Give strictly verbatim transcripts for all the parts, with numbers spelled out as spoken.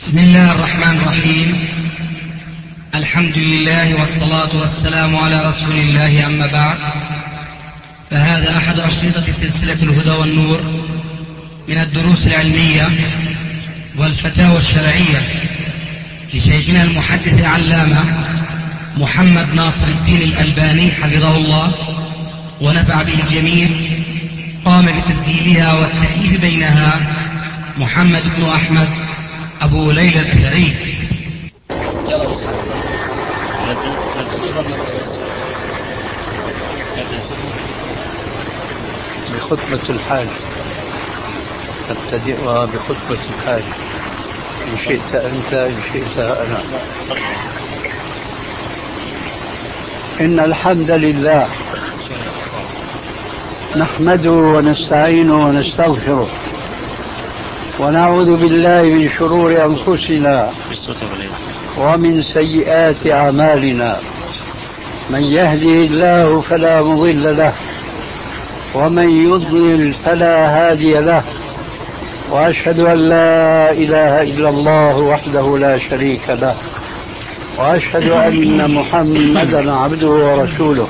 بسم الله الرحمن الرحيم. الحمد لله والصلاة والسلام على رسول الله، أما بعد، فهذا أحد أشرطة سلسلة الهدى والنور من الدروس العلمية والفتاوى الشرعية لشيخنا المحدث العلامة محمد ناصر الدين الألباني حفظه الله ونفع به الجميع. قام بتسجيلها والتأليف بينها محمد بن أحمد أبو ليلى الأثري. بخطبة الحاج نبتدئها بخطبة الحاج، إن شئت أنت إن شئت أنا. إن الحمد لله نحمده ونستعينه ونستغفره ونعوذ بالله من شرور أنفسنا ومن سيئات أعمالنا. من يهده الله فلا مضل له ومن يضلل فلا هادي له، وأشهد أن لا إله إلا الله وحده لا شريك له، وأشهد أن محمدا عبده ورسوله.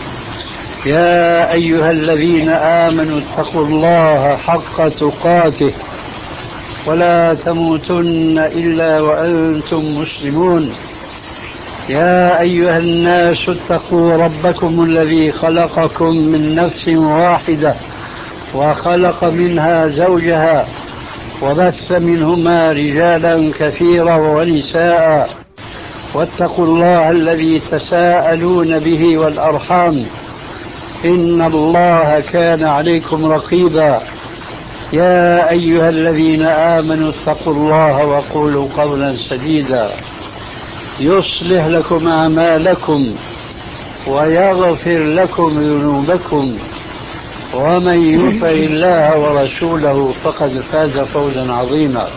يا أيها الذين آمنوا اتقوا الله حق تقاته ولا تموتن إلا وأنتم مسلمون. يا أيها الناس اتقوا ربكم الذي خلقكم من نفس واحدة وخلق منها زوجها وبث منهما رجالا كثيرا ونساء، واتقوا الله الذي تساءلون به والأرحام إن الله كان عليكم رقيبا. يا أيها الذين آمنوا اتقوا الله وقولوا قولا سديدا يصلح لكم أعمالكم ويغفر لكم ذنوبكم، ومن يطع الله ورسوله فقد فاز فوزا عظيما.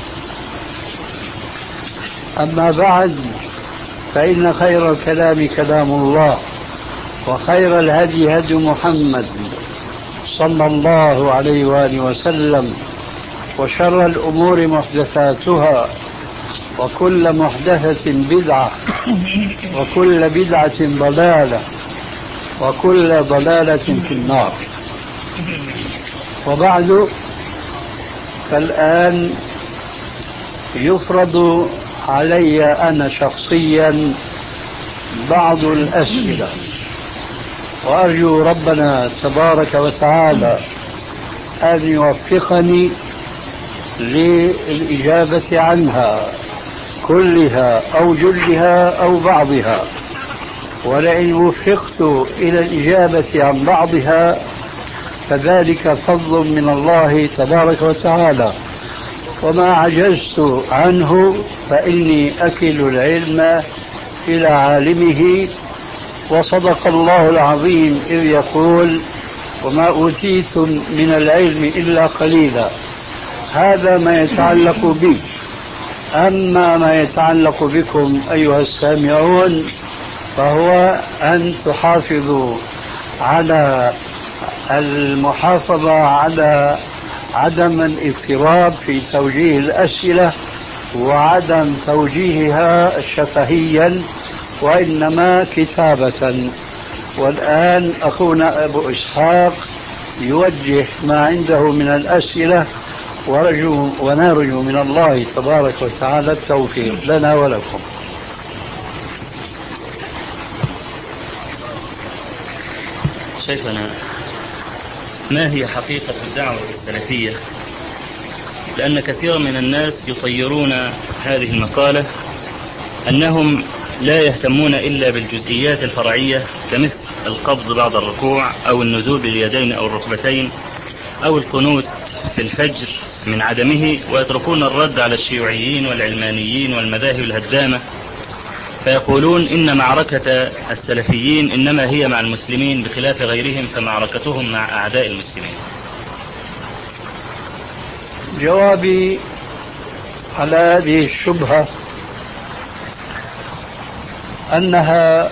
أما بعد، فإن خير الكلام كلام الله، وخير الهدي هدي محمد صلى الله عليه وآله وسلم، وشر الأمور محدثاتها، وكل محدثة بدعة، وكل بدعة ضلالة، وكل ضلالة في النار. وبعد، فالآن يفرض علي أنا شخصيا بعض الأسئلة، وأرجو ربنا تبارك وتعالى أن يوفقني للإجابة عنها كلها أو جلها أو بعضها. ولئن وفقت إلى الإجابة عن بعضها فذلك فضل من الله تبارك وتعالى، وما عجزت عنه فإني أكل العلم إلى عالمه. وصدق الله العظيم إذ يقول: وما أوتيتم من العلم إلا قليلا. هذا ما يتعلق بي. أما ما يتعلق بكم أيها السامعون فهو أن تحافظوا على المحافظة على عدم الاضطراب في توجيه الأسئلة وعدم توجيهها شفهيا، وإنما كتابة. والآن أخونا أبو إسحاق يوجه ما عنده من الأسئلة، ورجو ونرجو من الله تبارك وتعالى التوفيق لنا ولكم. شيخنا، ما هي حقيقة الدعوة السلفية؟ لأن كثيرا من الناس يطيرون هذه المقالة أنهم لا يهتمون إلا بالجزئيات الفرعية، كمثل القبض بعد الركوع أو النزول باليدين أو الركبتين أو القنوت في الفجر من عدمه، ويتركون الرد على الشيوعيين والعلمانيين والمذاهب الهدامة، فيقولون إن معركة السلفيين إنما هي مع المسلمين بخلاف غيرهم، فمعركتهم مع أعداء المسلمين. جوابي على هذه الشبهة أنها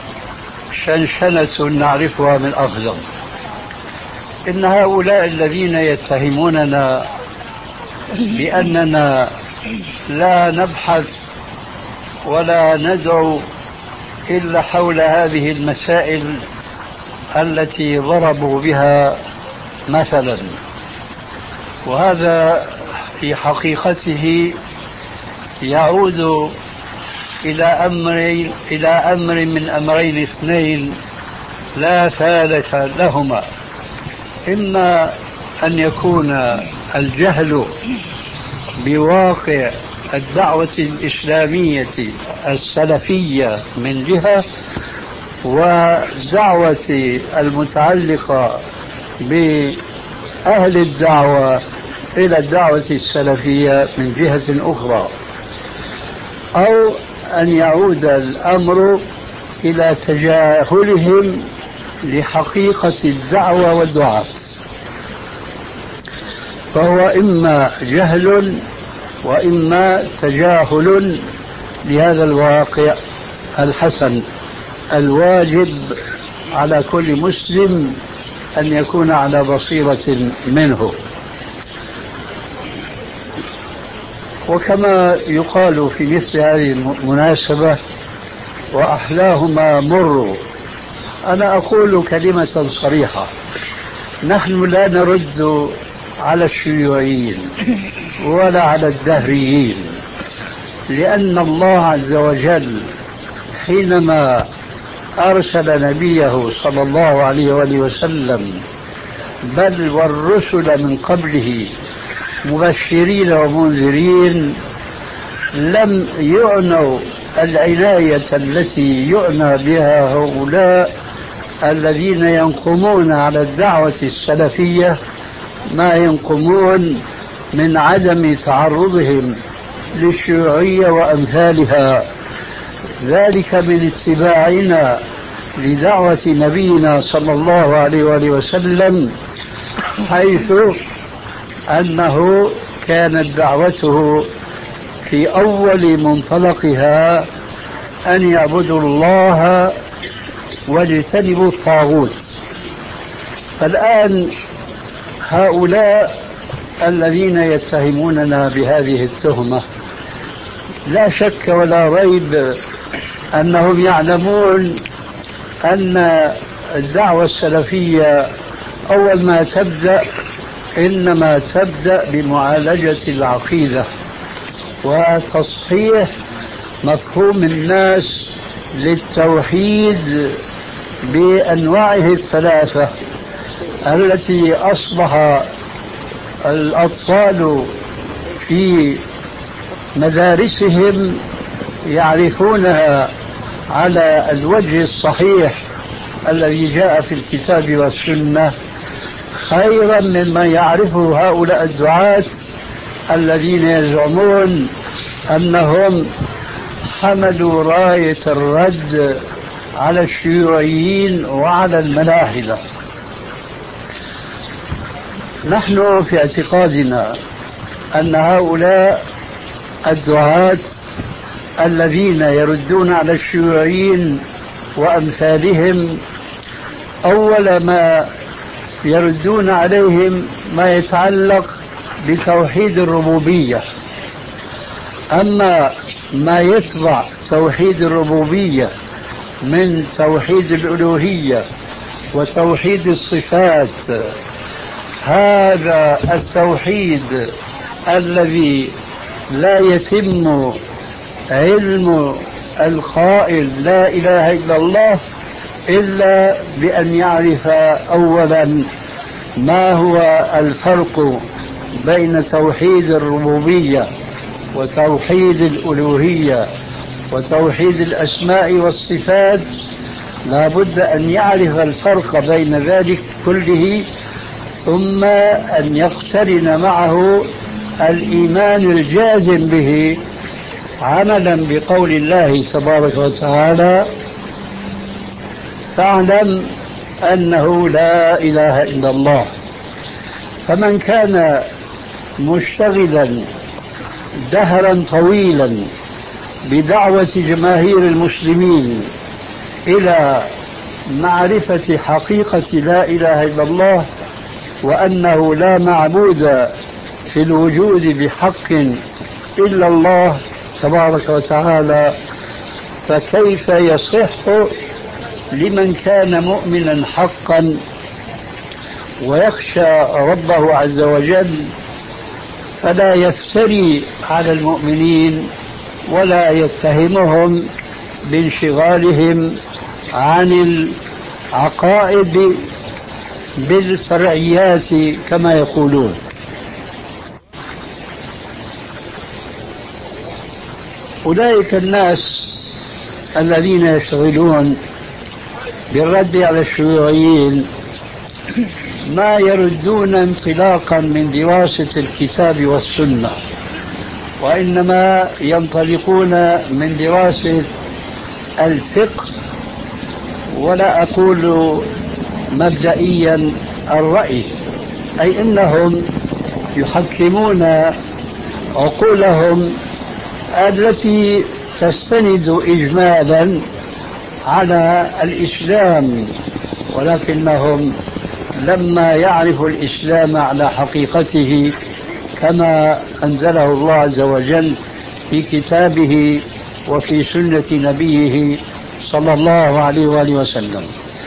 شنشنة نعرفها من أفضل. إن هؤلاء الذين يتهموننا بأننا لا نبحث ولا ندعو إلا حول هذه المسائل التي ضربوا بها مثلا. وهذا في حقيقته يعود إلى أمر إلى أمر من أمرين اثنين لا ثالث لهما: إما أن يكون الجهل بواقع الدعوة الإسلامية السلفية من جهة، ودعوة المتعلقة بأهل الدعوة إلى الدعوة السلفية من جهة أخرى، أو أن يعود الأمر إلى تجاهلهم لحقيقة الدعوة والدعاة. فهو إما جهل وإما تجاهل لهذا الواقع الحسن الواجب على كل مسلم أن يكون على بصيرة منه. وكما يقال في مثل هذه المناسبة: وأحلاهما مر. أنا أقول كلمة صريحة: نحن لا نرد على الشيوعيين ولا على الدهريين، لأن الله عز وجل حينما أرسل نبيه صلى الله عليه وآله وسلم بل والرسل من قبله مبشرين ومنذرين لم يعنوا العناية التي يعنى بها هؤلاء الذين ينقمون على الدعوة السلفية ما ينقمون من عدم تعرضهم للشيوعية وأمثالها، ذلك من اتباعنا لدعوة نبينا صلى الله عليه وآله وسلم، حيث أنه كانت دعوته في أول منطلقها أن يعبدوا الله واجتنبوا الطاغوت. فالآن هؤلاء الذين يتهموننا بهذه التهمة لا شك ولا ريب أنهم يعلمون أن الدعوة السلفية أول ما تبدأ إنما تبدأ بمعالجة العقيدة وتصحيح مفهوم الناس للتوحيد بأنواعه الثلاثة التي أصبح الأطفال في مدارسهم يعرفونها على الوجه الصحيح الذي جاء في الكتاب والسنة، خيرا مما يعرفه هؤلاء الدعاة الذين يزعمون أنهم حملوا راية الرد على الشيوعيين وعلى الملاحدة. نحن في اعتقادنا أن هؤلاء الدعاة الذين يردون على الشيوعيين وأمثالهم أول ما يردون عليهم ما يتعلق بتوحيد الربوبية. أما ما يتبع توحيد الربوبية من توحيد الألوهية وتوحيد الصفات، هذا التوحيد الذي لا يتم علم القائل لا إله إلا الله إلا بأن يعرف أولا ما هو الفرق بين توحيد الربوبية وتوحيد الألوهية وتوحيد الأسماء والصفات. لا بد أن يعرف الفرق بين ذلك كله، ثم أن يقترن معه الإيمان الجازم به، عملا بقول الله تبارك وتعالى: فاعلم أنه لا إله إلا الله. فمن كان مشتغلا دهرا طويلا بدعوة جماهير المسلمين إلى معرفة حقيقة لا إله إلا الله وأنه لا معبود في الوجود بحق إلا الله تبارك وتعالى، فكيف يصح لمن كان مؤمنا حقا ويخشى ربه عز وجل فلا يفتري على المؤمنين ولا يتهمهم بانشغالهم عن العقائد بالفرعيات كما يقولون؟ أولئك الناس الذين يشتغلون بالرد على الشيوعيين ما يردون انطلاقا من دراسة الكتاب والسنة، وإنما ينطلقون من دراسة الفقه، ولا أقول مبدئيا الرأي، أي أنهم يحكمون عقولهم التي تستند إجمالا على الإسلام، ولكنهم لما يعرفوا الإسلام على حقيقته كما أنزله الله عز وجل في كتابه وفي سنة نبيه صلى الله عليه وآله وسلم.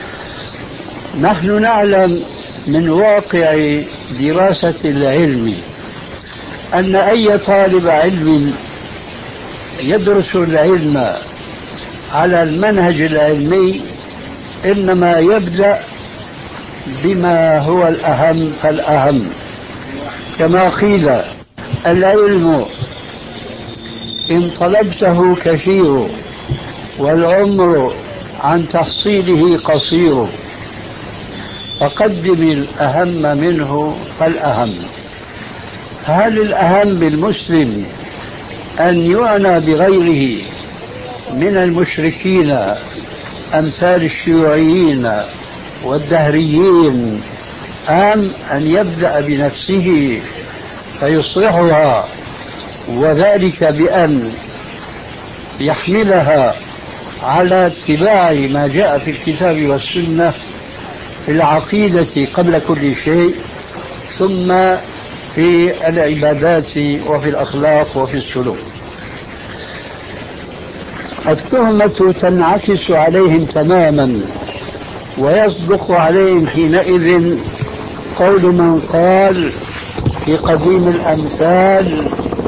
نحن نعلم من واقع دراسة العلم أن أي طالب علم يدرس العلم على المنهج العلمي إنما يبدأ بما هو الأهم فالأهم، كما قيل: العلم إن طلبته كثير والعمر عن تحصيله قصير، فقدم الأهم منه فالأهم. هل الأهم بالمسلم أن يعنى بغيره من المشركين أمثال الشيوعيين والدهريين، أم أن يبدأ بنفسه فيصلحها، وذلك بأن يحملها على اتباع ما جاء في الكتاب والسنة في العقيدة قبل كل شيء، ثم في العبادات وفي الأخلاق وفي السلوك؟ التهمة تنعكس عليهم تماما، ويصدق عليهم حينئذ قول من قال في قديم الأمثال: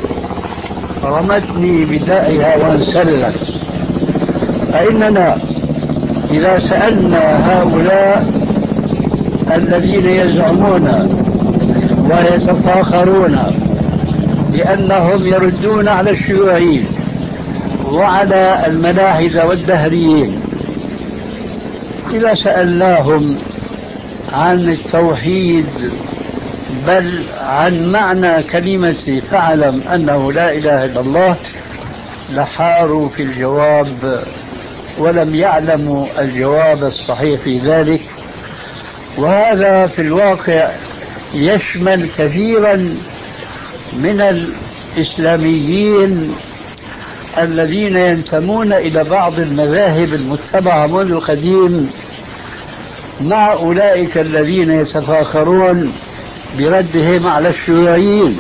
رمتني بدائها وانسلت. فإننا إذا سألنا هؤلاء الذين يزعمون ويتفاخرون بأنهم يردون على الشيوعيين وعلى الملاحدة والدهريين، إذا سألناهم عن التوحيد بل عن معنى كلمة فاعلم أنه لا إله إلا الله، لحاروا في الجواب ولم يعلموا الجواب الصحيح في ذلك. وهذا في الواقع يشمل كثيرا من الإسلاميين الذين ينتمون إلى بعض المذاهب المتبعة منذ القديم، مع أولئك الذين يتفاخرون بردهم على الشيوعيين.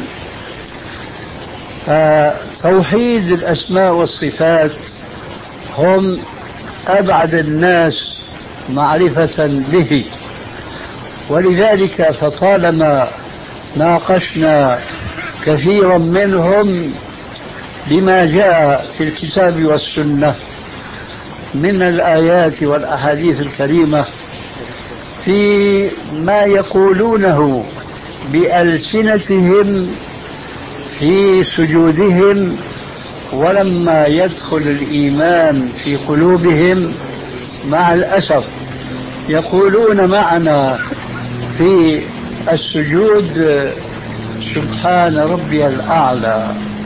فتوحيد الأسماء والصفات هم أبعد الناس معرفة به، ولذلك فطالما ناقشنا كثيرا منهم بما جاء في الكتاب والسنة من الآيات والأحاديث الكريمة في ما يقولونه بألسنتهم في سجودهم، ولما يدخل الإيمان في قلوبهم مع الأسف يقولون معنا في السجود: سبحان ربي الأعلى،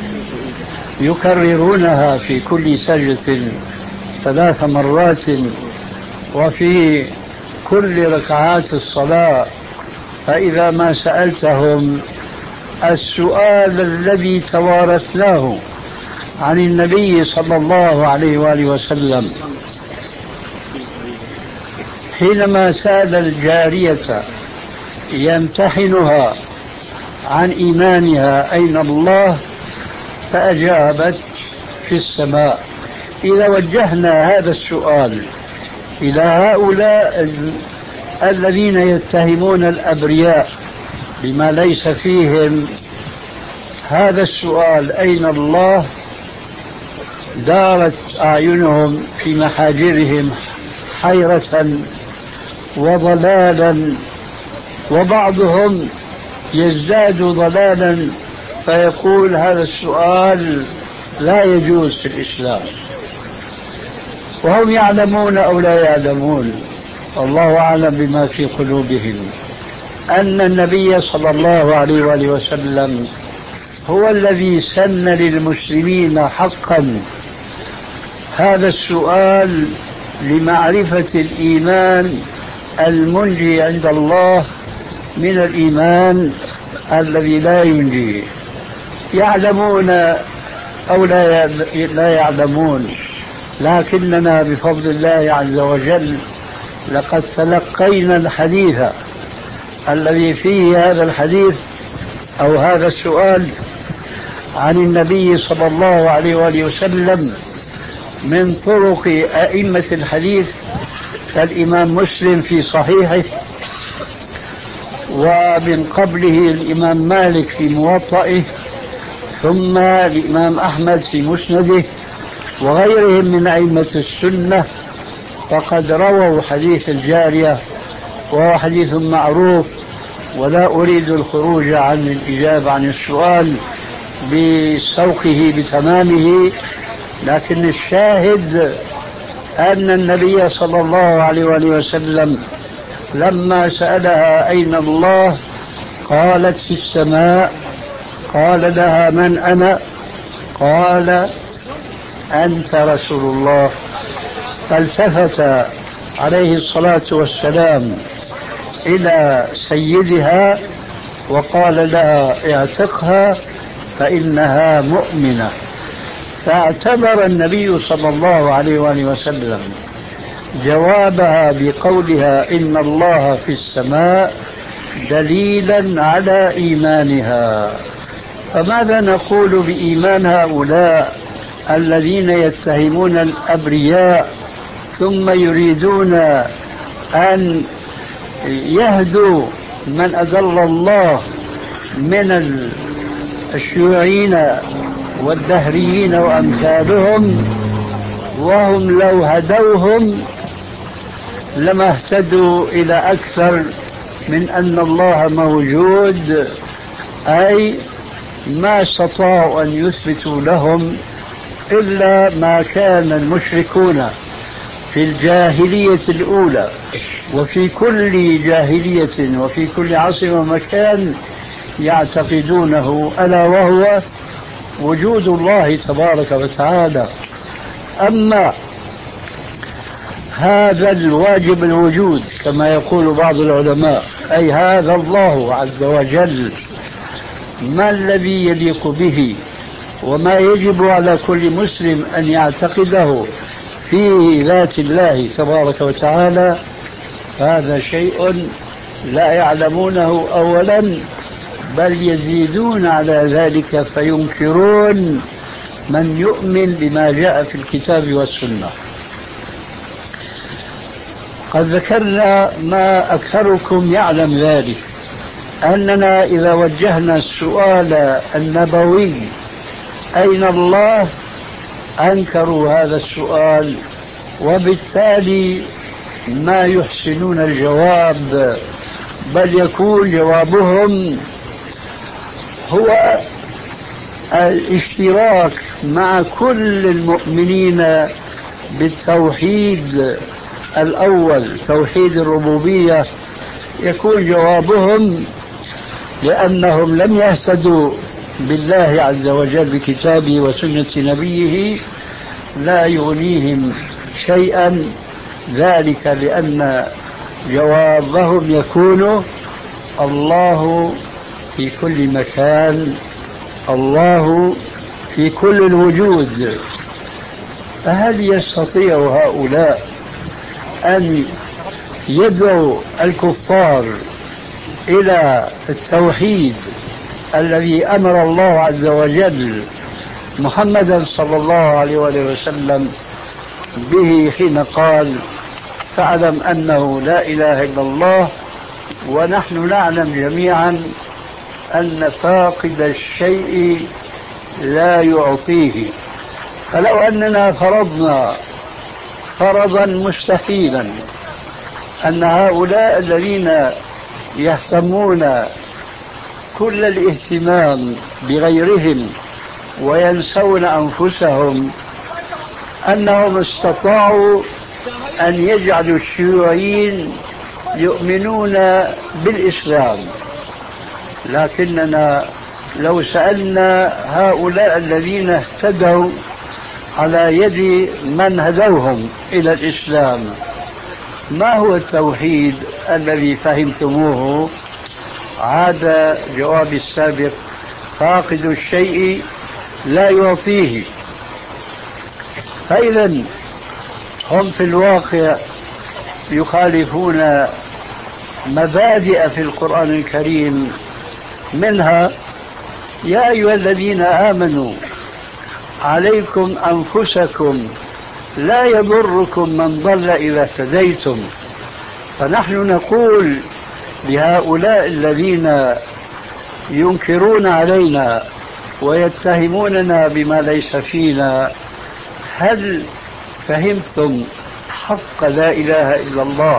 يكررونها في كل سجدة ثلاث مرات وفي كل ركعات الصلاة. فإذا ما سألتهم السؤال الذي توارثناه عن النبي صلى الله عليه وآله وسلم حينما سأل الجارية يمتحنها عن إيمانها: أين الله؟ فأجابت في السماء. إذا وجهنا هذا السؤال إلى هؤلاء الذين يتهمون الأبرياء بما ليس فيهم، هذا السؤال أين الله؟ دارت أعينهم في محاجرهم حيرة وضلالا، وبعضهم يزداد ضلالا فيقول هذا السؤال لا يجوز في الإسلام، وهم يعلمون أو لا يعلمون، الله أعلم بما في قلوبهم، أن النبي صلى الله عليه وآله وسلم هو الذي سن للمسلمين حقا هذا السؤال لمعرفة الإيمان المنجي عند الله من الإيمان الذي لا ينجي. يعلمون أو لا يعلمون، لكننا بفضل الله عز وجل لقد تلقينا الحديث الذي فيه هذا الحديث أو هذا السؤال عن النبي صلى الله عليه وآله وسلم من طرق أئمة الحديث كالإمام مسلم في صحيحه، ومن قبله الإمام مالك في موطئه، ثم الإمام أحمد في مسنده، وغيرهم من أئمة السنة، فقد رووا حديث الجارية، وهو حديث معروف، ولا أريد الخروج عن الإجابة عن السؤال بسوقه بتمامه، لكن الشاهد أن النبي صلى الله عليه وآله وسلم لما سألها أين الله قالت في السماء، قال لها من أنا؟ قال أنت رسول الله. فالتفت عليه الصلاة والسلام إلى سيدها وقال لها اعتقها فإنها مؤمنة. فاعتبر النبي صلى الله عليه وآله وسلم جوابها بقولها إن الله في السماء دليلا على إيمانها. فماذا نقول بإيمان هؤلاء الذين يتهمون الأبرياء ثم يريدون أن يهدوا من أضل الله من الشيوعيين والدهريين وأمثالهم، وهم لو هدوهم لما اهتدوا إلى أكثر من أن الله موجود، أي ما استطاعوا أن يثبتوا لهم إلا ما كان المشركون في الجاهلية الأولى وفي كل جاهلية وفي كل عصر ومكان يعتقدونه، ألا وهو وجود الله تبارك وتعالى. أما هذا الواجب الوجود كما يقول بعض العلماء، أي هذا الله عز وجل ما الذي يليق به وما يجب على كل مسلم أن يعتقده في ذات الله تبارك وتعالى، هذا شيء لا يعلمونه أولا، بل يزيدون على ذلك فينكرون من يؤمن بما جاء في الكتاب والسنة. قد ذكرنا ما أكثركم يعلم ذلك، أننا إذا وجهنا السؤال النبوي أين الله أنكروا هذا السؤال، وبالتالي ما يحسنون الجواب، بل يكون جوابهم هو الاشتراك مع كل المؤمنين بالتوحيد الأول، توحيد الربوبية. يكون جوابهم لأنهم لم يهتدوا بالله عز وجل بكتابه وسنة نبيه لا يغنيهم شيئا ذلك، لأن جوابهم يكون الله في كل مكان، الله في كل الوجود. فهل يستطيع هؤلاء أن يدعوا الكفار إلى التوحيد الذي أمر الله عز وجل محمدا صلى الله عليه وسلم به حين قال فاعلم أنه لا إله إلا الله، ونحن نعلم جميعا أن فاقد الشيء لا يعطيه. فلو أننا فرضنا فرضا مستحيلا أن هؤلاء الذين يهتمون كل الاهتمام بغيرهم وينسون أنفسهم أنهم استطاعوا أن يجعلوا الشيوعيين يؤمنون بالإسلام. لكننا لو سألنا هؤلاء الذين اهتدوا على يد من هدوهم إلى الإسلام ما هو التوحيد الذي فهمتموه، عاد جواب السابق فاقد الشيء لا يعطيه. فإذا هم في الواقع يخالفون مبادئ في القرآن الكريم، منها يا أيها الذين آمنوا عليكم أنفسكم لا يضركم من ضل إذا اهتديتم. فنحن نقول لهؤلاء الذين ينكرون علينا ويتهموننا بما ليس فينا هل فهمتم حق لا إله إلا الله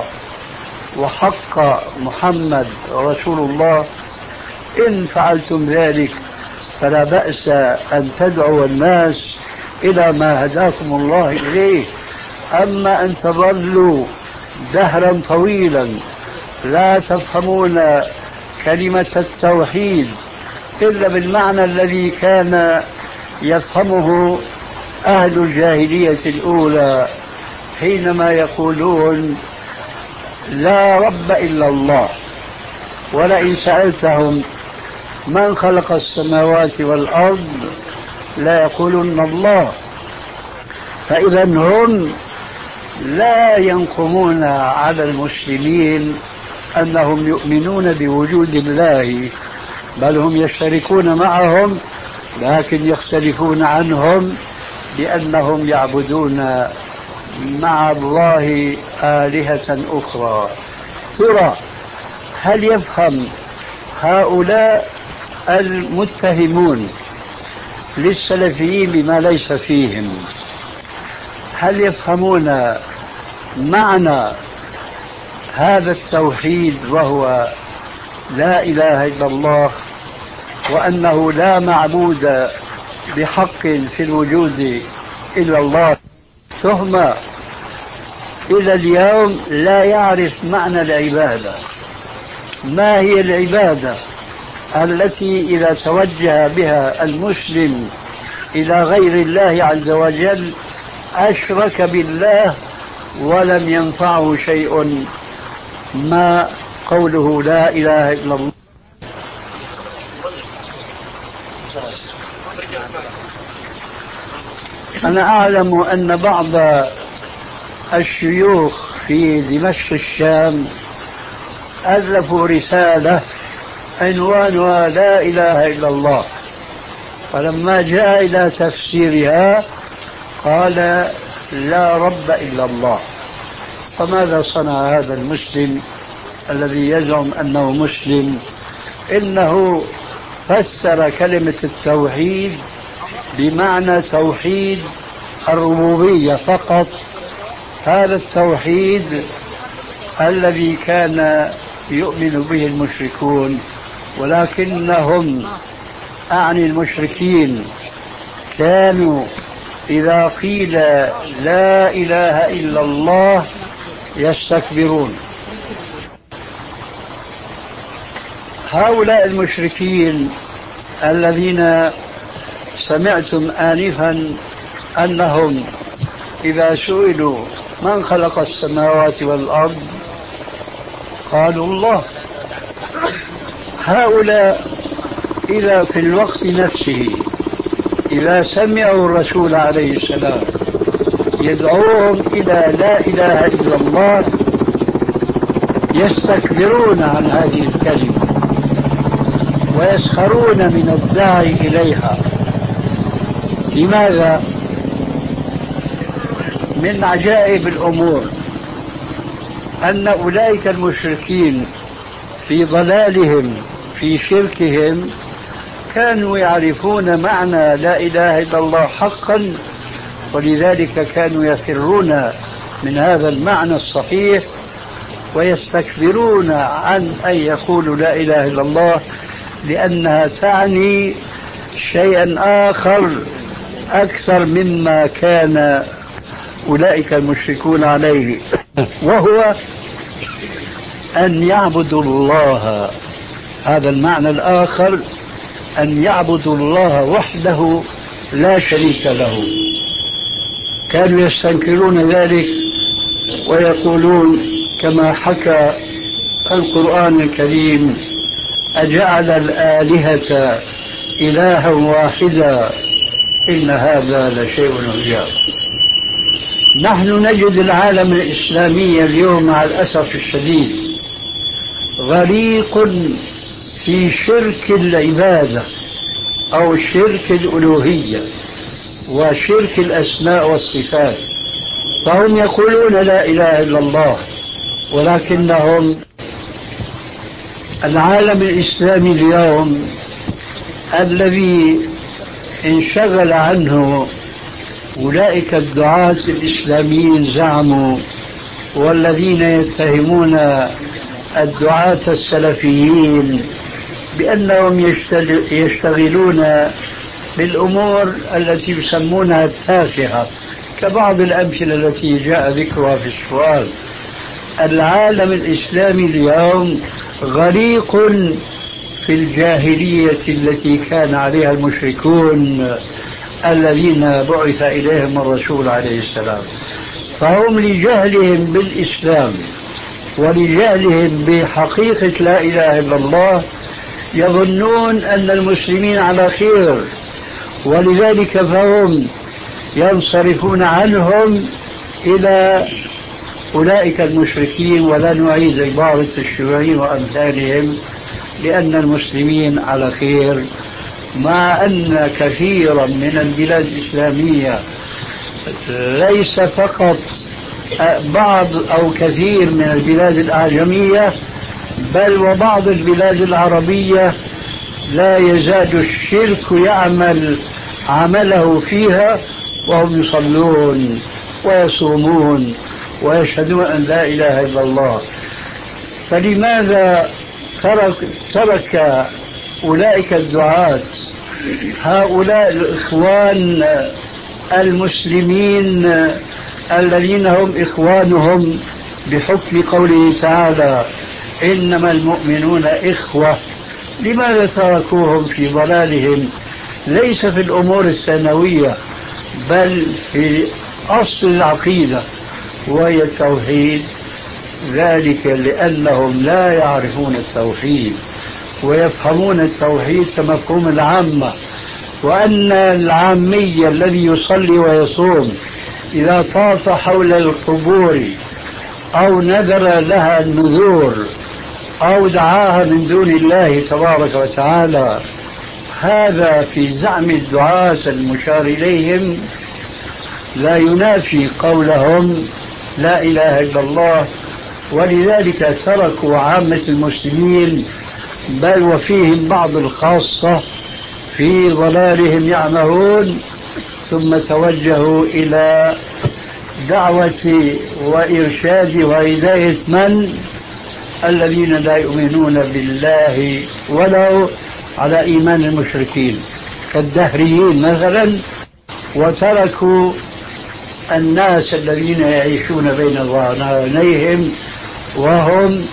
وحق محمد رسول الله؟ إن فعلتم ذلك فلا بأس أن تدعوا الناس إلى ما هداكم الله إليه. أما أن تظلوا دهرا طويلا لا تفهمون كلمة التوحيد إلا بالمعنى الذي كان يفهمه أهل الجاهلية الأولى حينما يقولون لا رب إلا الله، ولئن سألتهم من خلق السماوات والأرض لا يقولون الله. فإذا هم لا ينقمون على المسلمين أنهم يؤمنون بوجود الله، بل هم يشتركون معهم، لكن يختلفون عنهم لأنهم يعبدون مع الله آلهة أخرى. ترى هل يفهم هؤلاء المتهمون للسلفيين بما ليس فيهم، هل يفهمون معنى هذا التوحيد وهو لا إله إلا الله، وأنه لا معبود بحق في الوجود إلا الله؟ تهمة إلى اليوم لا يعرف معنى العبادة. ما هي العبادة التي إذا توجه بها المسلم إلى غير الله عز وجل أشرك بالله ولم ينفعه شيء ما قوله لا إله إلا الله؟ أنا أعلم أن بعض الشيوخ في دمشق الشام ألفوا رسالة عنوانها لا إله إلا الله، فلما جاء إلى تفسيرها قال لا رب إلا الله. فماذا صنع هذا المسلم الذي يزعم أنه مسلم؟ إنه فسر كلمة التوحيد بمعنى توحيد الربوبية فقط، هذا التوحيد الذي كان يؤمن به المشركون. ولكنهم أعني المشركين كانوا إذا قيل لا إله إلا الله يستكبرون. هؤلاء المشركين الذين سمعتم آنفا أنهم إذا سئلوا من خلق السماوات والأرض قالوا الله، هؤلاء إذا في الوقت نفسه إذا سمعوا الرسول عليه السلام يدعوهم إلى لا إله إلا الله يستكبرون عن هذه الكلمة ويسخرون من الداعي إليها. لماذا؟ من عجائب الأمور أن أولئك المشركين في ضلالهم في شركهم كانوا يعرفون معنى لا إله إلا الله حقا، ولذلك كانوا يفرون من هذا المعنى الصحيح ويستكبرون عن أن يقولوا لا إله إلا الله، لأنها تعني شيئا آخر أكثر مما كان أولئك المشركون عليه، وهو أن يعبدوا الله. هذا المعنى الآخر، أن يعبدوا الله وحده لا شريك له. كانوا يستنكرون ذلك ويقولون كما حكى القرآن الكريم: أجعل الآلهة إلها واحدا إن هذا لشيء عجاب. نحن نجد العالم الإسلامي اليوم مع الأسف الشديد غريق في شرك العبادة أو شرك الألوهية وشرك الأسماء والصفات. فهم يقولون لا إله إلا الله، ولكنهم العالم الإسلامي اليوم الذي انشغل عنه أولئك الدعاة الإسلاميين زعموا، والذين يتهمون الدعاة السلفيين بأنهم يشتغلون بالأمور التي يسمونها التافهة، كبعض الأمثلة التي جاء ذكرها في السؤال. العالم الإسلامي اليوم غريق في الجاهلية التي كان عليها المشركون الذين بعث إليهم الرسول عليه السلام. فهم لجهلهم بالإسلام ولجهلهم بحقيقة لا إله إلا الله يظنون أن المسلمين على خير، ولذلك فهم ينصرفون عنهم إلى أولئك المشركين، ولا نعيد عبارة الشيوعيين وأمثالهم، لأن المسلمين على خير، مع أن كثيرا من البلاد الإسلامية ليس فقط بعض أو كثير من البلاد الأعجمية، بل وبعض البلاد العربية لا يزال الشرك يعمل عمله فيها، وهم يصلون ويصومون ويشهدون أن لا إله إلا الله. فلماذا ترك, ترك أولئك الدعاة هؤلاء الإخوان المسلمين الذين هم إخوانهم بحكم قوله تعالى إنما المؤمنون إخوة؟ لماذا تركوهم في ضلالهم ليس في الأمور الثانوية بل في أصل العقيدة وهي التوحيد؟ ذلك لأنهم لا يعرفون التوحيد ويفهمون التوحيد كمفهوم العامة، وأن العامي الذي يصلي ويصوم إذا طاف حول القبور أو نذر لها النذور أو دعاها من دون الله تبارك وتعالى، هذا في زعم الدعاة المشار إليهم لا ينافي قولهم لا إله إلا الله. ولذلك تركوا عامة المسلمين، بل وفيهم بعض الخاصة في ضلالهم يعمهون، ثم توجهوا إلى دعوة وإرشاد وهداية من؟ الذين لا يؤمنون بالله ولو على إيمان المشركين كالدهريين مثلا، وتركوا الناس الذين يعيشون بين ظهرانيهم وهم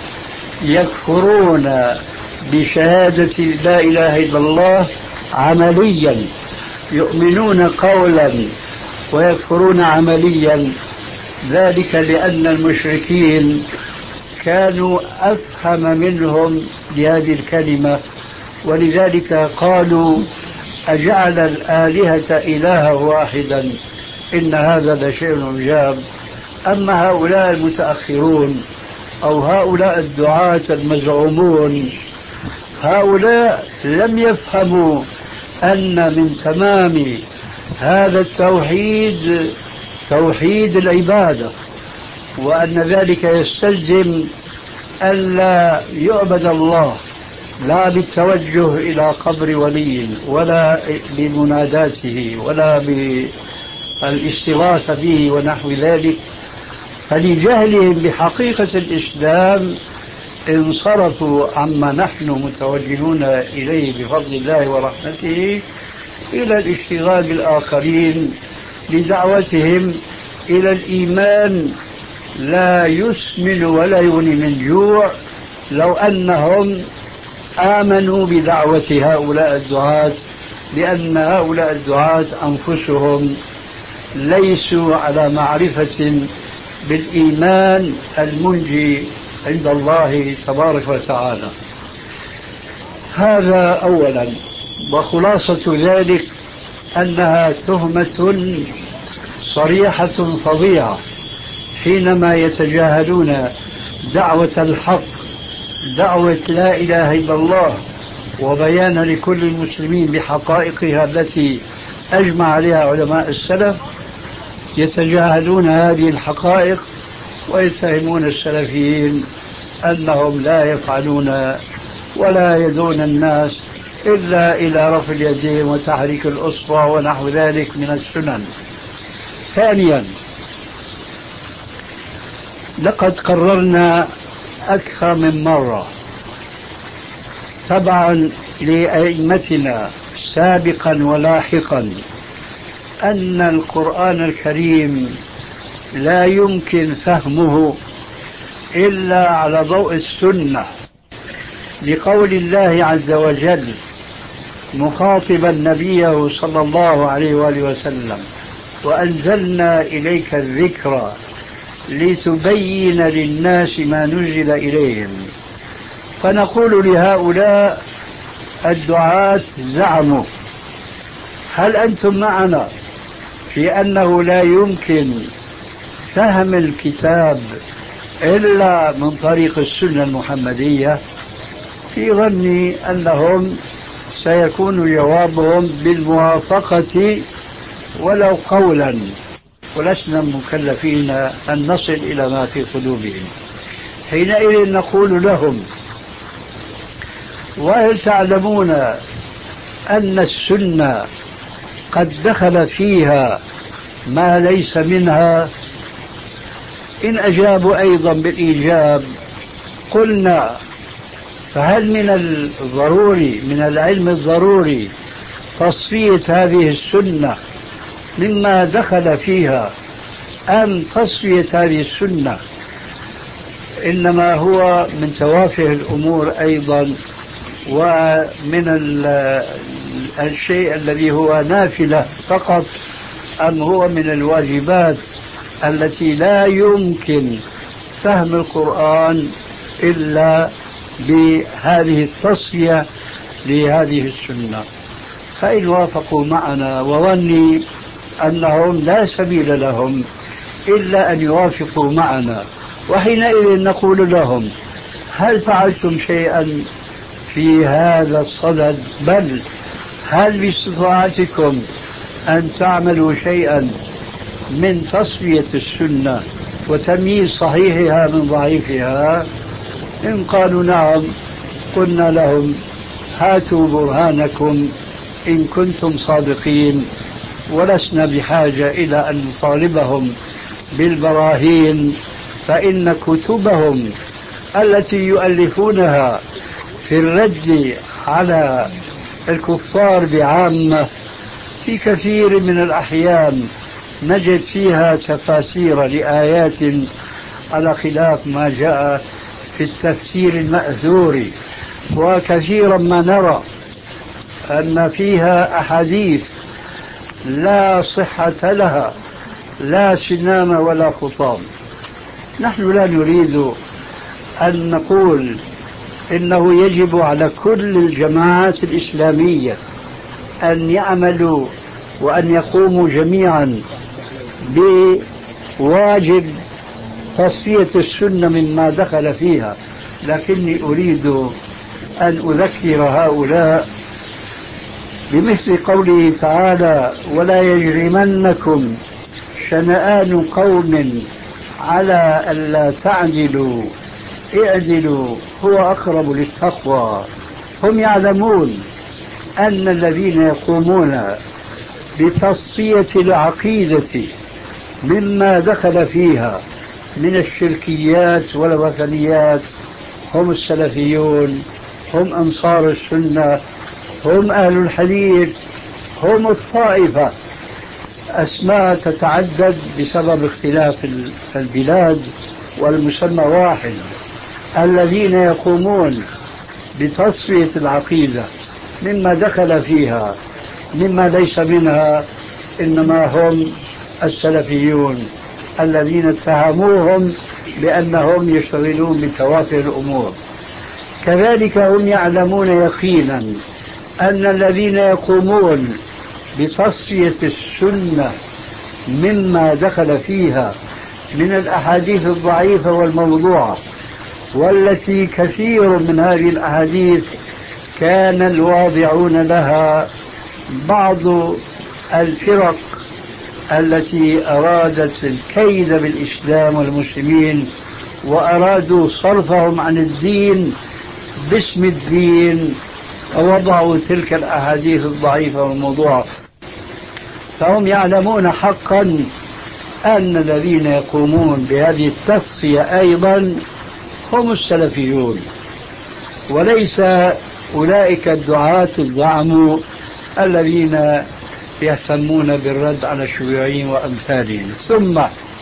يكفرون بشهادة لا إله إلا الله عمليا، يؤمنون قولا ويكفرون عمليا. ذلك لأن المشركين كانوا أفهم منهم لهذه الكلمة، ولذلك قالوا أجعل الآلهة إلها واحدا إن هذا لشيء عجاب. أما هؤلاء المتأخرون أو هؤلاء الدعاة المزعومون، هؤلاء لم يفهموا أن من تمام هذا التوحيد توحيد العبادة، وأن ذلك يستلزم ألا يعبد الله لا بالتوجه إلى قبر ولي ولا بمناداته ولا بالاستغاثة به ونحو ذلك. فلجهلهم بحقيقة الإسلام انصرفوا عما نحن متوجهون إليه بفضل الله ورحمته إلى الاشتغال بالآخرين لدعوتهم إلى الإيمان لا يسمن ولا يغني من جوع، لو أنهم آمنوا بدعوة هؤلاء الدعاة، لأن هؤلاء الدعاة أنفسهم ليسوا على معرفة بالإيمان المنجي عند الله تبارك وتعالى. هذا أولا. وخلاصة ذلك أنها تهمة صريحة فظيعة حينما يتجاهلون دعوة الحق، دعوة لا إله إلا الله، وبيان لكل المسلمين بحقائقها التي أجمع عليها علماء السلف. يتجاهلون هذه الحقائق ويتهمون السلفيين أنهم لا يفعلون ولا يدعون الناس إلا إلى رفع اليدين وتحريك الأصبع ونحو ذلك من السنن. ثانيا، لقد قررنا أكثر من مرة تبعا لأئمتنا سابقا ولاحقا أن القرآن الكريم لا يمكن فهمه إلا على ضوء السنة، لقول الله عز وجل مخاطبا نبيه صلى الله عليه وآله وسلم: وأنزلنا إليك الذكر لتبين للناس ما نزل إليهم. فنقول لهؤلاء الدعاة زعموا: هل أنتم معنا في أنه لا يمكن فهم الكتاب إلا من طريق السنة المحمدية؟ في ظني أنهم سيكون جوابهم بالموافقة ولو قولا، ولسنا مكلفين أن نصل إلى ما في قلوبهم. حينئذ نقول لهم: وهل تعلمون أن السنة قد دخل فيها ما ليس منها؟ إن أجابوا أيضا بالإيجاب قلنا: فهل من الضروري من العلم الضروري تصفية هذه السنة مما دخل فيها، أم تصفية هذه السنة إنما هو من توافه الأمور أيضا ومن الشيء الذي هو نافلة فقط، أم هو من الواجبات التي لا يمكن فهم القرآن إلا بهذه التصفية لهذه السنة؟ فإن وافقوا معنا، وظني أنهم لا سبيل لهم إلا أن يوافقوا معنا، وحينئذ نقول لهم: هل فعلتم شيئا في هذا الصدد؟ بل هل باستطاعتكم أن تعملوا شيئا من تصفية السنة وتمييز صحيحها من ضعيفها؟ إن قالوا نعم، قلنا لهم: هاتوا برهانكم إن كنتم صادقين. ولسنا بحاجة إلى أن نطالبهم بالبراهين، فإن كتبهم التي يؤلفونها في الرد على الكفار بعامة في كثير من الأحيان نجد فيها تفاسير لآيات على خلاف ما جاء في التفسير المأثور، وكثيرا ما نرى أن فيها أحاديث لا صحة لها، لا سنام ولا خطام. نحن لا نريد أن نقول إنه يجب على كل الجماعات الإسلامية أن يعملوا وأن يقوموا جميعا بواجب تصفية السنة مما دخل فيها، لكني أريد أن أذكر هؤلاء بمثل قوله تعالى: ولا يجرمنكم شنآن قوم على ألا تعدلوا اعدلوا هو أقرب للتقوى. هم يعلمون أن الذين يقومون بتصفية العقيدة مما دخل فيها من الشركيات والوثنيات هم السلفيون، هم أنصار السنة، هم أهل الحديث، هم الطائفة. أسماء تتعدد بسبب اختلاف البلاد والمسمى واحد. الذين يقومون بتصفية العقيدة مما دخل فيها مما ليس منها إنما هم السلفيون الذين اتهموهم بأنهم يشتغلون بتوافه الأمور. كذلك هم يعلمون يقينا أن الذين يقومون بتصفية السنة مما دخل فيها من الأحاديث الضعيفة والموضوعة، والتي كثير من هذه الأحاديث كان الواضعون لها بعض الفرق التي أرادت الكيد بالإسلام والمسلمين وأرادوا صرفهم عن الدين باسم الدين، ووضعوا تلك الأحاديث الضعيفة والموضوعة. فهم يعلمون حقا أن الذين يقومون بهذه التصفية أيضا هم السلفيون، وليس أولئك الدعاة الزعموا الذين يهتمون بالرد على الشيوعيين وأمثالهم. ثم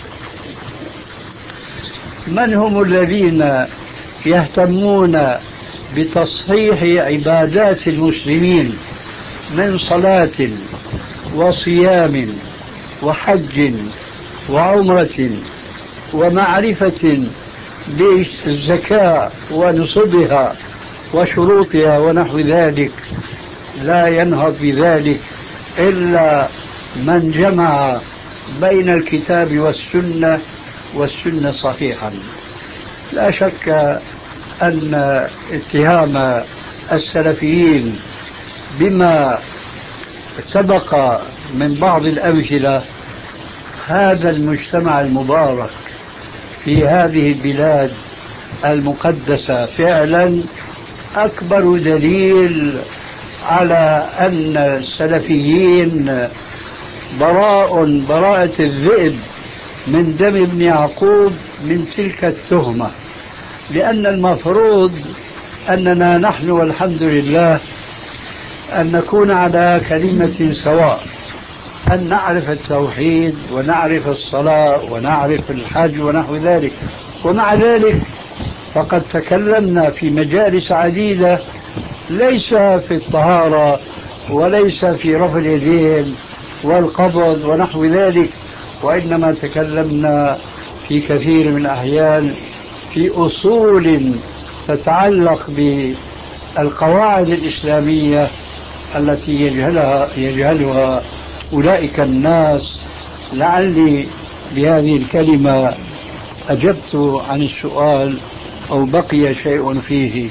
من هم الذين يهتمون بتصحيح عبادات المسلمين من صلاة وصيام وحج وعمرة ومعرفة بالزكاة ونصبها وشروطها ونحو ذلك؟ لا ينهض بذلك إلا من جمع بين الكتاب والسنة والسنة صحيحا. لا شك أن اتهام السلفيين بما سبق من بعض الأمثلة هذا المجتمع المبارك في هذه البلاد المقدسة فعلا أكبر دليل على أن السلفيين براء براءة الذئب من دم ابن يعقوب من تلك التهمة. لأن المفروض أننا نحن والحمد لله أن نكون على كلمة سواء، أن نعرف التوحيد ونعرف الصلاة ونعرف الحج ونحو ذلك. ومع ذلك فقد تكلمنا في مجالس عديدة ليس في الطهارة وليس في رفع اليدين والقبض ونحو ذلك، وإنما تكلمنا في كثير من الأحيان في أصول تتعلق بالقواعد الإسلامية التي يجهلها, يجهلها أولئك الناس. لعلي بهذه الكلمة أجبت عن السؤال أو بقي شيء فيه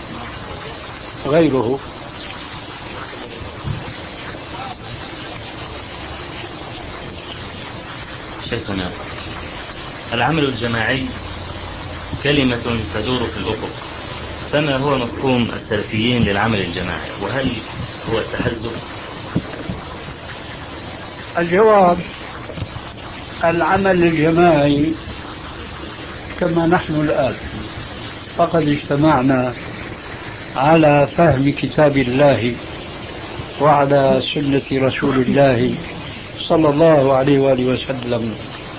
غيره. شيخنا، العمل الجماعي كلمة تدور في الأفق، فما هو مفهوم السلفيين للعمل الجماعي، وهل هو التحزب؟ الجواب: العمل الجماعي كما نحن الآن فقد اجتمعنا على فهم كتاب الله وعلى سنة رسول الله صلى الله عليه وآله وسلم.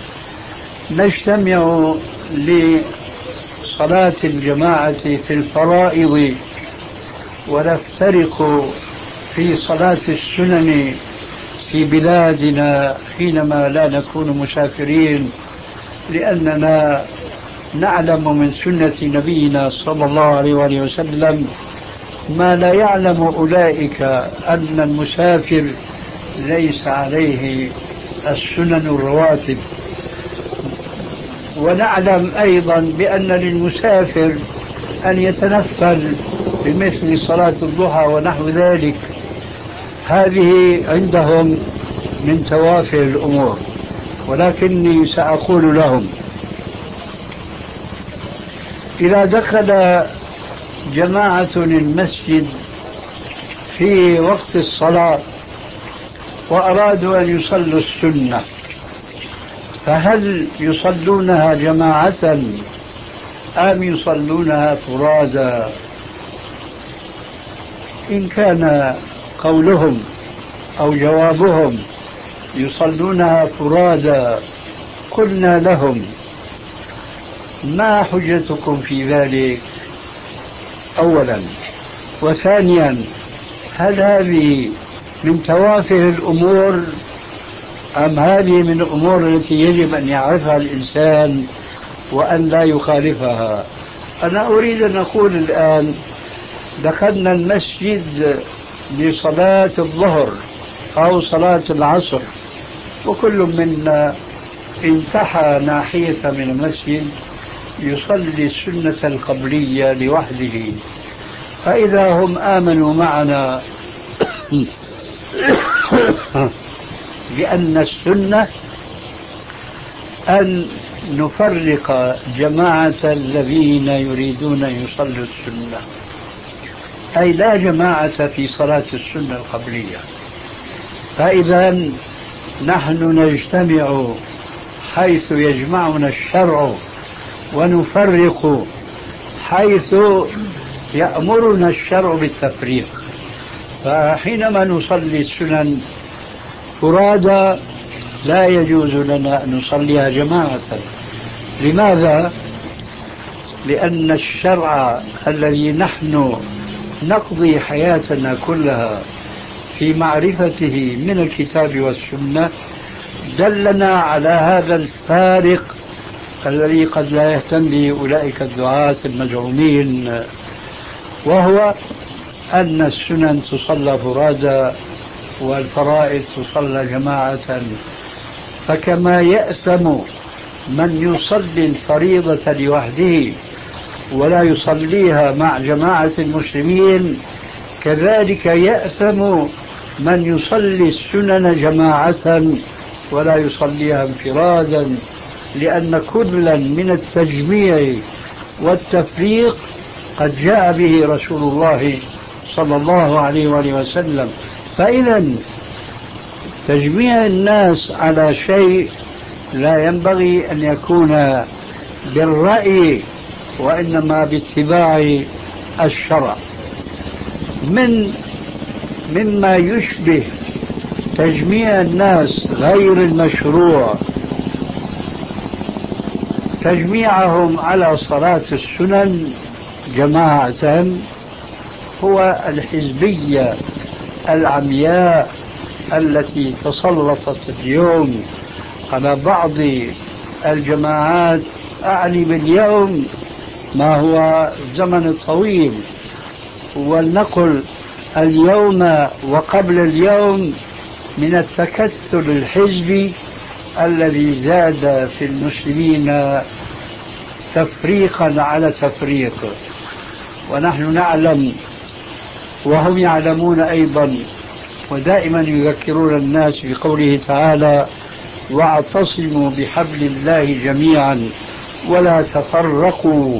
نجتمع لصلاة الجماعة في الفرائض ونفترق في صلاة السنن في بلادنا حينما لا نكون مسافرين، لأننا نعلم من سنة نبينا صلى الله عليه وآله وسلم ما لا يعلم أولئك، أن المسافر ليس عليه السنن الرواتب. ونعلم أيضا بأن للمسافر أن يتنفل بمثل صلاة الضحى ونحو ذلك. هذه عندهم من توافه الأمور، ولكني سأقول لهم: إذا دخل جماعة المسجد في وقت الصلاة وأرادوا أن يصلوا السنة، فهل يصلونها جماعة أم يصلونها فرادا؟ إن كان قولهم أو جوابهم يصلونها فرادا، قلنا لهم: ما حجتكم في ذلك؟ أولا. وثانيا، هل هذه من توافه الأمور أم هذه من الأمور التي يجب أن يعرفها الإنسان وأن لا يخالفها؟ أنا أريد أن أقول الآن: دخلنا المسجد لصلاة الظهر أو صلاة العصر، وكل منا انتحى ناحية من المسجد يصلي السنة القبلية لوحده، فإذا هم آمنوا معنا بأن السنة أن نفرق جماعة الذين يريدون أن يصلوا السنة، أي لا جماعة في صلاة السنة القبلية، فإذا نحن نجتمع حيث يجمعنا الشرع ونفرق حيث يأمرنا الشرع بالتفريق. فحينما نصلي السنن فرادا لا يجوز لنا أن نصليها جماعة. لماذا؟ لأن الشرع الذي نحن نقضي حياتنا كلها في معرفته من الكتاب والسنة دلنا على هذا الفارق الذي قد لا يهتم به أولئك الدعاة المزعومين، وهو أن السنن تصلى فرادا والفرائض تصلى جماعة. فكما يأثم من يصلي الفريضة لوحده ولا يصليها مع جماعة المسلمين، كذلك يأثم من يصلي السنن جماعة ولا يصليها انفرادا، لأن كلا من التجميع والتفريق قد جاء به رسول الله صلى الله عليه وآله وسلم. فإذا تجميع الناس على شيء لا ينبغي أن يكون بالرأي وإنما باتباع الشرع. من مما يشبه تجميع الناس غير المشروع تجميعهم على صلاة السنن جماعة هو الحزبية العمياء التي تسلطت اليوم على بعض الجماعات. أعني باليوم ما هو الزمن الطويل، ولنقل اليوم وقبل اليوم، من التكتل الحزبي الذي زاد في المسلمين تفريقا على تفريق. ونحن نعلم وهم يعلمون أيضا، ودائما يذكرون الناس بقوله تعالى: واعتصموا بحبل الله جميعا ولا تفرقوا.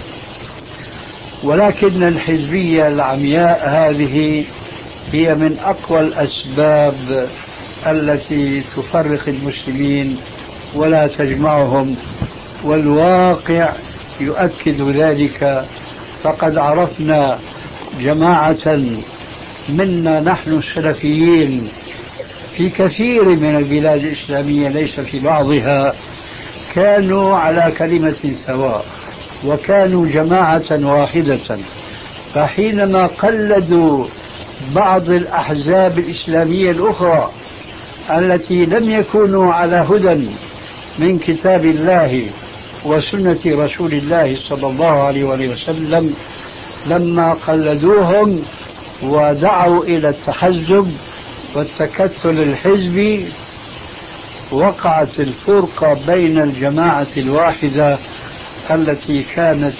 ولكن الحزبية العمياء هذه هي من أقوى الأسباب التي تفرق المسلمين ولا تجمعهم، والواقع يؤكد ذلك. فقد عرفنا جماعة منا نحن السلفيين في كثير من البلاد الإسلامية ليس في بعضها كانوا على كلمة سواء وكانوا جماعة واحدة، فحينما قلدوا بعض الأحزاب الإسلامية الأخرى التي لم يكونوا على هدى من كتاب الله وسنة رسول الله صلى الله عليه وسلم، لما قلدوهم ودعوا إلى التحزب والتكتل الحزبي، وقعت الفرقة بين الجماعة الواحدة التي كانت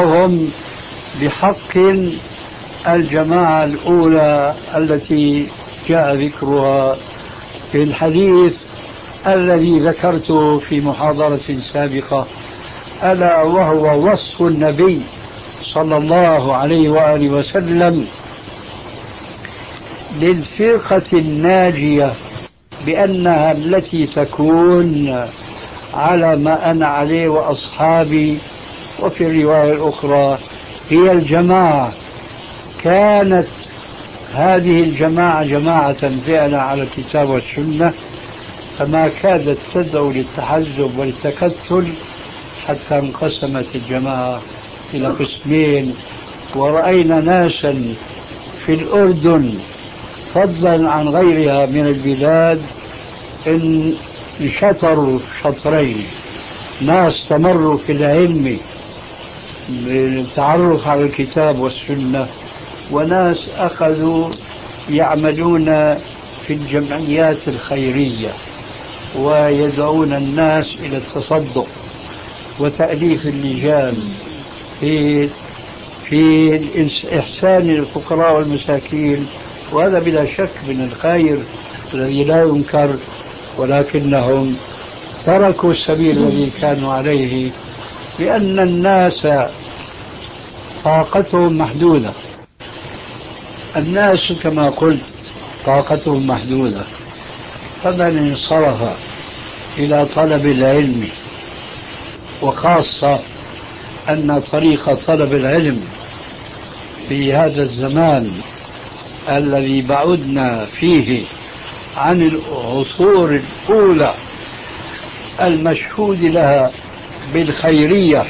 تجمعهم بحق الجماعة الأولى التي جاء ذكرها في الحديث الذي ذكرته في محاضرة سابقة، ألا وهو وصف النبي صلى الله عليه وآله وسلم للفرقة الناجية بأنها التي تكون على ما أنا عليه وأصحابي، وفي الرواية الأخرى هي الجماعة. كانت هذه الجماعة جماعة فعلا على الكتاب والسنة، فما كادت تدعو للتحزب والتكتل حتى انقسمت الجماعة إلى قسمين. ورأينا ناسا في الأردن فضلا عن غيرها من البلاد إن شطروا شطرين، ناس استمروا في العلم بالتعرف على الكتاب والسنة، وناس أخذوا يعملون في الجمعيات الخيرية ويدعون الناس إلى التصدق وتأليف اللجان في في إحسان الفقراء والمساكين، وهذا بلا شك من الخير الذي لا ينكر، ولكنهم تركوا السبيل الذي كانوا عليه، لأن الناس طاقتهم محدودة. الناس كما قلت طاقتهم محدودة، فمن انصرف إلى طلب العلم، وخاصة أن طريق طلب العلم في هذا الزمان الذي بعدنا فيه عن العصور الأولى المشهود لها بالخيرية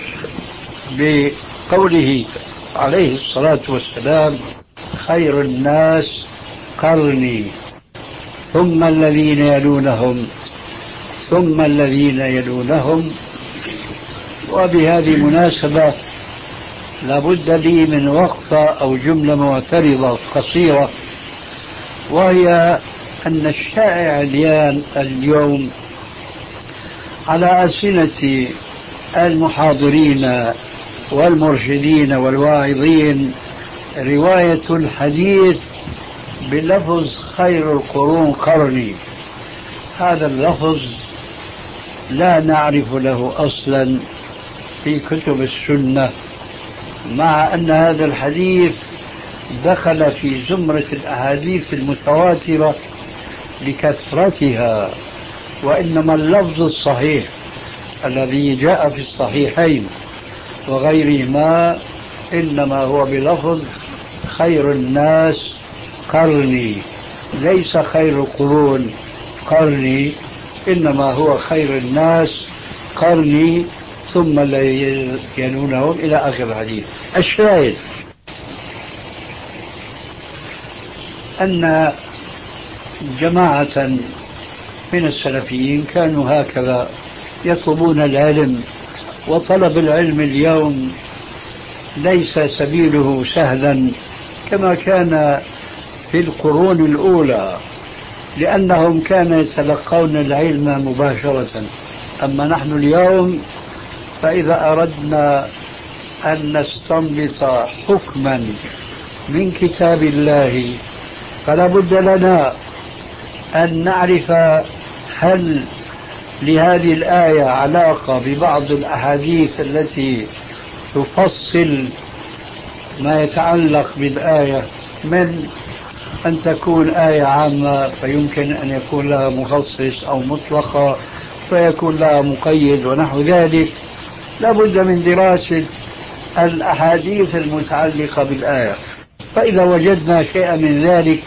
بقوله عليه الصلاة والسلام: خير الناس قرني ثم الذين يلونهم ثم الذين يلونهم. وبهذه المناسبة لابد لي من وقفة أو جملة معترضة قصيرة، وهي أن الشائع اليوم على ألسنة المحاضرين والمرشدين والواعظين رواية الحديث بلفظ خير القرون قرني. هذا اللفظ لا نعرف له أصلا في كتب السنة، مع أن هذا الحديث دخل في زمرة الأحاديث المتواترة لكثرتها، وإنما اللفظ الصحيح الذي جاء في الصحيحين وغيرهما إنما هو بلفظ خير الناس قرني، ليس خير القرون قرني، إنما هو خير الناس قرني ثم الذين يلونهم إلى آخر الحديث. الشاهد أن جماعة من السلفيين كانوا هكذا يطلبون العلم، وطلب العلم اليوم ليس سبيله سهلا كما كان في القرون الأولى، لأنهم كانوا يتلقون العلم مباشرة. أما نحن اليوم فإذا أردنا أن نستنبط حكما من كتاب الله فلا بد لنا أن نعرف هل لهذه الآية علاقة ببعض الأحاديث التي تفصل ما يتعلق بالآية، من أن تكون آية عامة فيمكن أن يكون لها مخصص، أو مطلقة فيكون لها مقيد ونحو ذلك. لا بد من دراسة الأحاديث المتعلقة بالآية، فإذا وجدنا شيئا من ذلك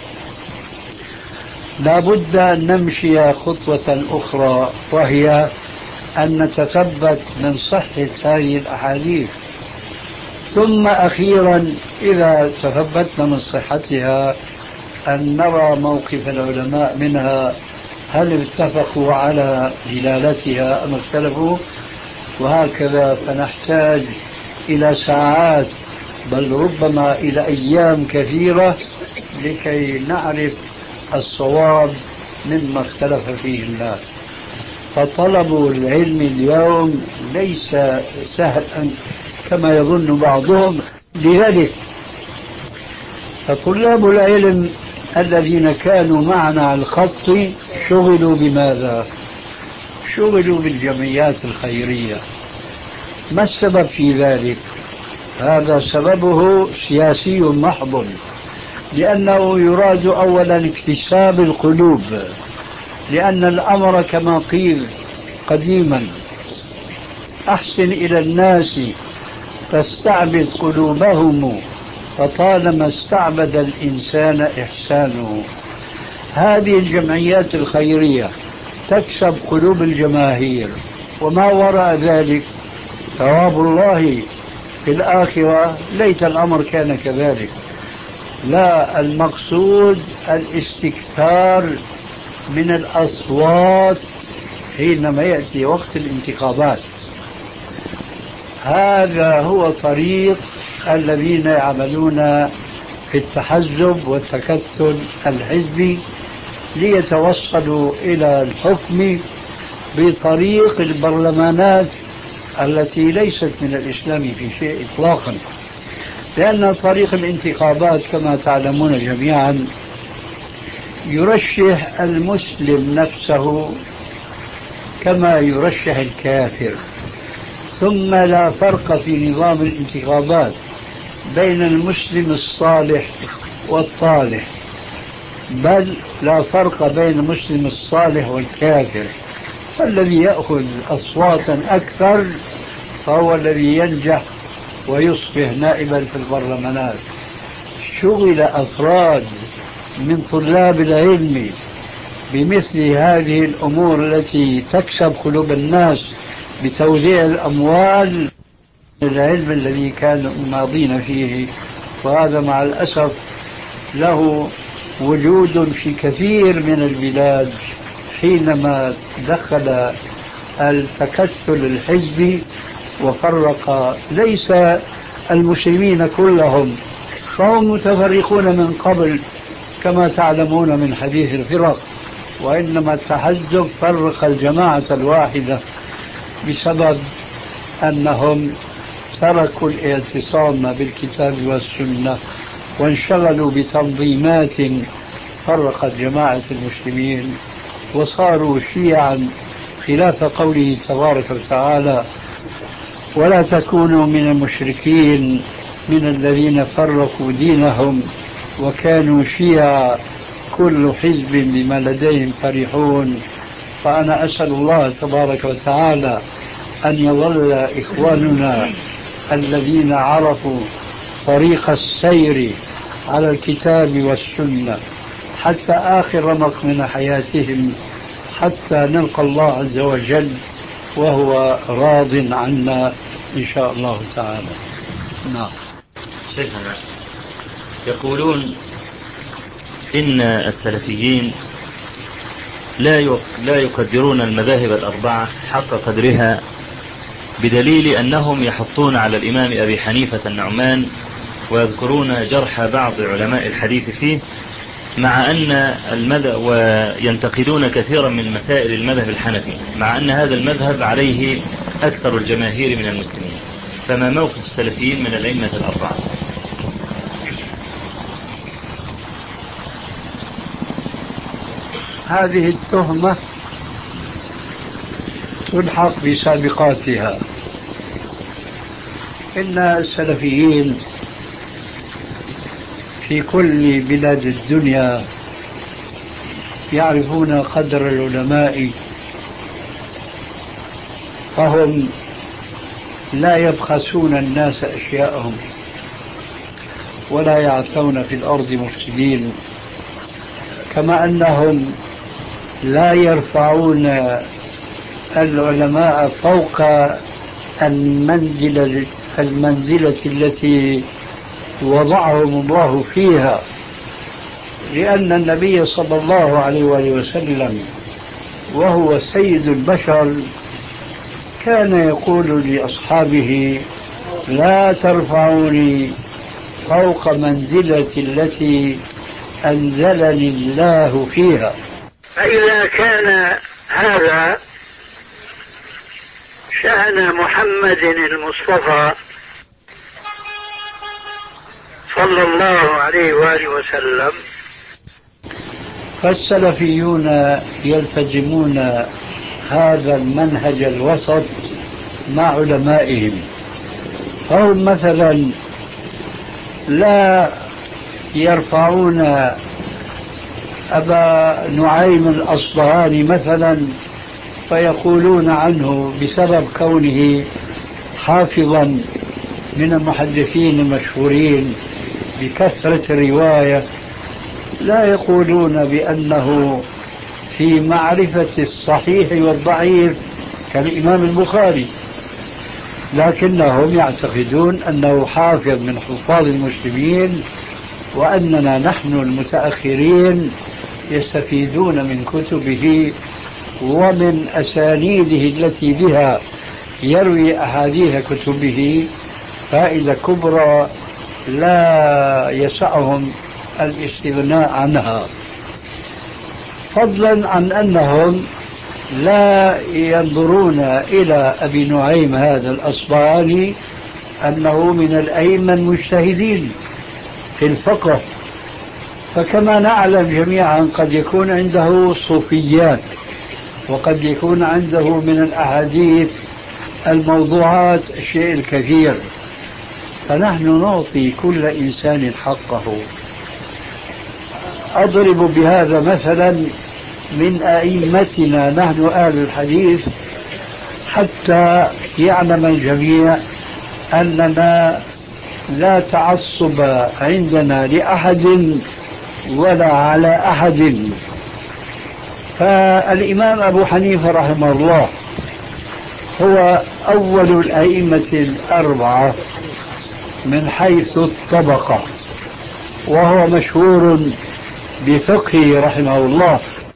لا بد أن نمشي خطوة أخرى، وهي أن نتثبت من صحة هذه الأحاديث، ثم أخيرا إذا تثبتنا من صحتها أن نرى موقف العلماء منها، هل اتفقوا على دلالتها أم اختلفوا، وهكذا. فنحتاج إلى ساعات بل ربما إلى أيام كثيرة لكي نعرف الصواب مما اختلف فيه الناس. فطلب العلم اليوم ليس سهلا كما يظن بعضهم، لذلك فطلاب العلم الذين كانوا معنا على الخط شغلوا بماذا؟ شغلوا بالجمعيات الخيرية. ما السبب في ذلك؟ هذا سببه سياسي محض، لأنه يراد أولا اكتساب القلوب، لأن الأمر كما قيل قديما: أحسن إلى الناس تستعبد قلوبهم، فطالما استعبد الإنسان إحسانه. هذه الجمعيات الخيرية تكسب قلوب الجماهير، وما وراء ذلك ثواب الله في الآخرة. ليت الأمر كان كذلك. لا، المقصود الاستكثار من الأصوات حينما يأتي وقت الانتخابات. هذا هو طريق الذين يعملون في التحزب والتكتل الحزبي ليتوصلوا إلى الحكم بطريق البرلمانات التي ليست من الإسلام في شيء إطلاقا، لأن طريق الانتخابات كما تعلمون جميعا يرشح المسلم نفسه كما يرشح الكافر. ثم لا فرق في نظام الانتخابات بين المسلم الصالح والطالح، بل لا فرق بين المسلم الصالح والكافر. فالذي يأخذ أصواتا أكثر فهو الذي ينجح ويصبح نائبا في البرلمانات. شغل أفراد من طلاب العلم بمثل هذه الأمور التي تكسب قلوب الناس بتوزيع الأموال، العلم الذي كانوا ماضين فيه، وهذا مع الأسف له وجود في كثير من البلاد. حينما دخل التكتل الحزبي وفرق ليس المسلمين كلهم، فهم متفرقون من قبل كما تعلمون من حديث الفرق، وإنما التحزب فرق الجماعة الواحدة بسبب أنهم تركوا الاعتصام بالكتاب والسنة وانشغلوا بتنظيمات فرقت جماعة المسلمين وصاروا شيعا، خلاف قوله تبارك وتعالى: ولا تكونوا من المشركين من الذين فرقوا دينهم وكانوا شيعا كل حزب بما لديهم فرحون. فأنا أسأل الله تبارك وتعالى أن يظل إخواننا الذين عرفوا طريق السير على الكتاب والسنة حتى آخر رمق من حياتهم، حتى نلقى الله عز وجل وهو راض عنا إن شاء الله تعالى. نعم. شيخنا، يقولون إن السلفيين لا لا يقدرون المذاهب الأربعة حق قدرها، بدليل أنهم يحطون على الإمام أبي حنيفة النعمان ويذكرون جرح بعض علماء الحديث فيه، مع أن المذهب وينتقدون كثيرا من مسائل المذهب الحنفي، مع أن هذا المذهب عليه أكثر الجماهير من المسلمين. فما موقف السلفيين من الأئمة الأربعة؟ هذه التهمة تلحق بسابقاتها. إن السلفيين في كل بلاد الدنيا يعرفون قدر العلماء، فهم لا يبخسون الناس أشياءهم ولا يعثون في الأرض مفسدين، كما أنهم لا يرفعون العلماء فوق المنزلة, المنزلة التي وضعهم الله فيها، لأن النبي صلى الله عليه وآله وسلم وهو سيد البشر كان يقول لأصحابه: لا ترفعوني فوق منزلتي التي أنزلني الله فيها. فإذا كان هذا شأن محمد المصطفى صلى الله عليه وآله وسلم، فالسلفيون يلتزمون هذا المنهج الوسط مع علمائهم، فهم مثلا لا يرفعون أبا نعيم الأصبهاني مثلا فيقولون عنه بسبب كونه حافظا من المحدثين المشهورين بكثرة الرواية، لا يقولون بأنه في معرفة الصحيح والضعيف كالإمام البخاري، لكنهم يعتقدون أنه حافظ من حفاظ المسلمين، وأننا نحن المتأخرين يستفيدون من كتبه ومن أسانيده التي بها يروي أحاديث كتبه فائدة كبرى لا يسعهم الاستغناء عنها، فضلا عن أنهم لا ينظرون إلى أبي نعيم هذا الأصبهاني أنه من الأئمة المجتهدين في الفقه، فكما نعلم جميعا قد يكون عنده صوفيات، وقد يكون عنده من الأحاديث الموضوعات الشيء الكثير، فنحن نعطي كل إنسان حقه. أضرب بهذا مثلا من أئمتنا نحن أهل الحديث حتى يعلم الجميع أننا لا تعصب عندنا لأحد ولا على أحد. فالإمام أبو حنيفة رحمه الله هو أول الأئمة الأربعة من حيث الطبقة، وهو مشهور بفقهه رحمه الله،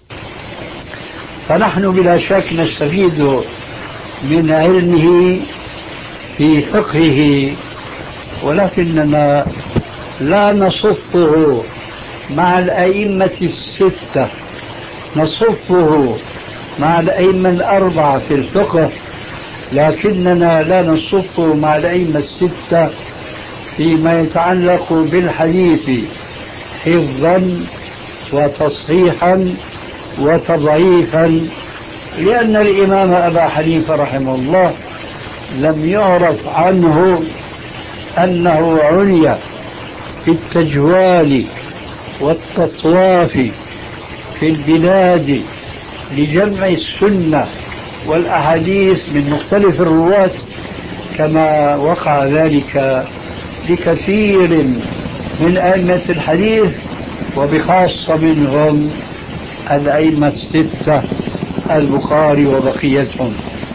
فنحن بلا شك نستفيد من علمه في فقهه، ولكننا لا نصفه مع الأئمة الستة، نصفه مع الأئمة الأربعة في الفقه، لكننا لا نصفه مع الأئمة الستة فيما يتعلق بالحديث حفظا وتصحيحا وتضعيفا، لأن الإمام أبا حنيفة رحمه الله لم يعرف عنه أنه عني في التجوال والتطواف في البلاد لجمع السنة والأحاديث من مختلف الرواة، كما وقع ذلك لكثير من أئمة الحديث، وبخاصة منهم الأئمة الستة البخاري وبقيتهم.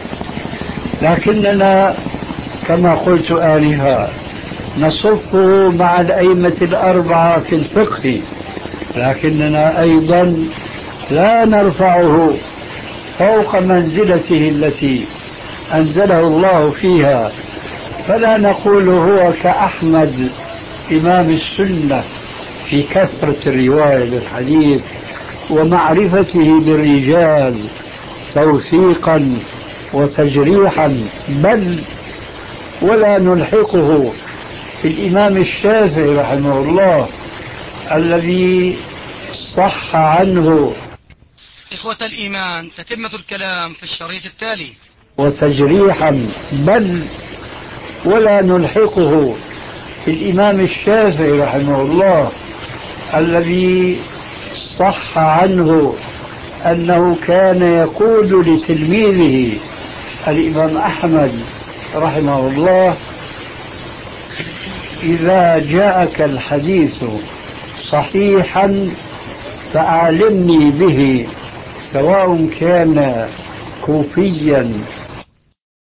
لكننا كما قلت آنفا نصفه مع الأئمة الأربعة في الفقه، لكننا أيضا لا نرفعه فوق منزلته التي أنزله الله فيها، فلا نقول هو كأحمد إمام السنة في كثرة الرواية للحديث ومعرفته بالرجال توثيقا وتجريحا، بل ولا نلحقه بالإمام الشافعي رحمه الله الذي صح عنه إخوة الإيمان تتمة الكلام في الشريط التالي. وتجريحا، بل ولا نلحقه بالإمام الشافعي رحمه الله الذي صح عنه أنه كان يقول لتلميذه الإمام أحمد رحمه الله: إذا جاءك الحديث صحيحا فأعلمني به، سواء كان كوفيا